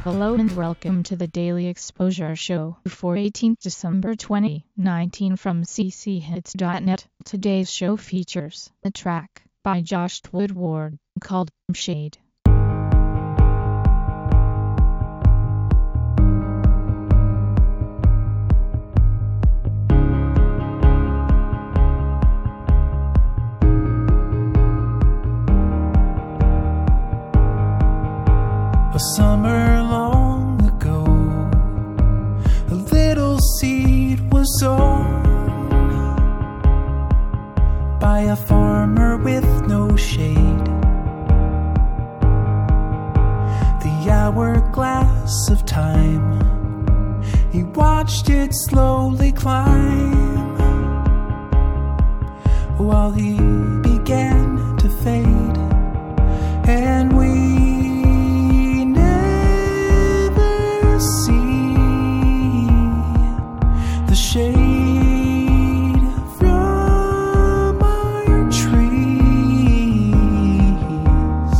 Hello and welcome to the Daily Exposure Show for 18th December 2019 from cchits.net. Today's show features a track by Josh Woodward called Shade. A summer long ago, a little seed was sown by a farmer with no shade. The hourglass of time, he watched it slowly climb, while he began to fade, and we shade from our trees.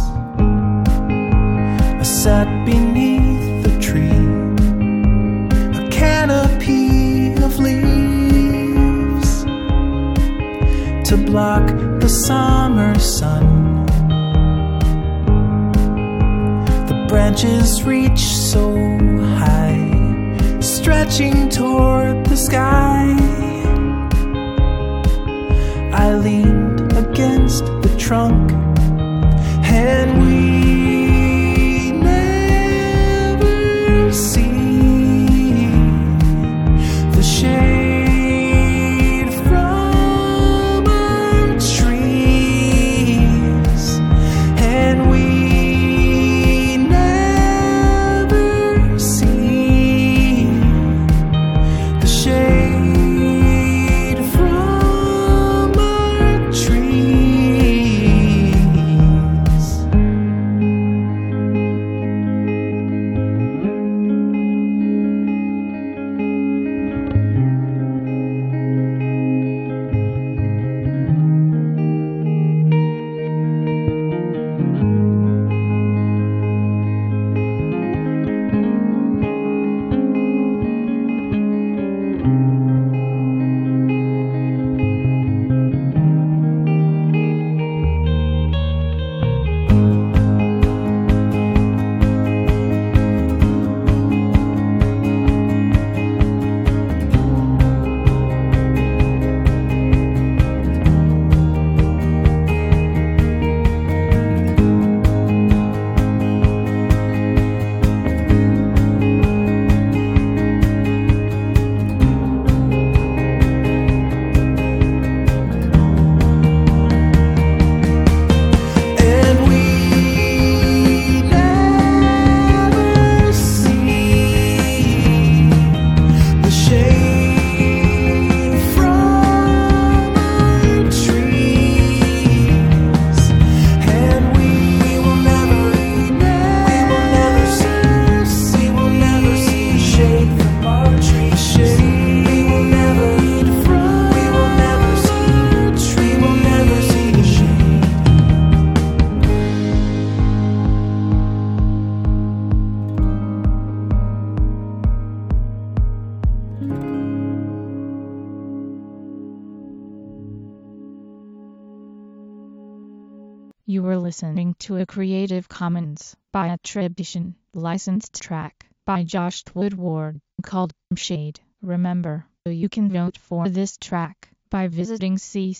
I sat beneath the tree, a canopy of leaves to block the summer sun. The branches reach so high, stretching toward the sky. I leaned against the trunk, and we never see the shade from our trees, and we never see the shade from our trees. You were listening to a Creative Commons by attribution, licensed track by Josh Woodward called Shade. Remember, you can vote for this track by visiting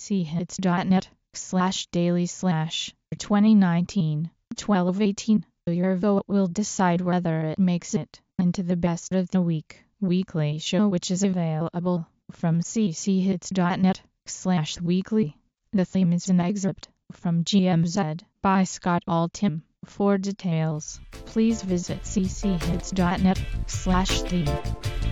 cchits.net/daily/2019-1218. Your vote will decide whether it makes it into the Best of the Week weekly show, which is available from cchits.net/weekly. The theme is an excerpt from GMZ by Scott Altham. For details, please visit cchits.net/theme.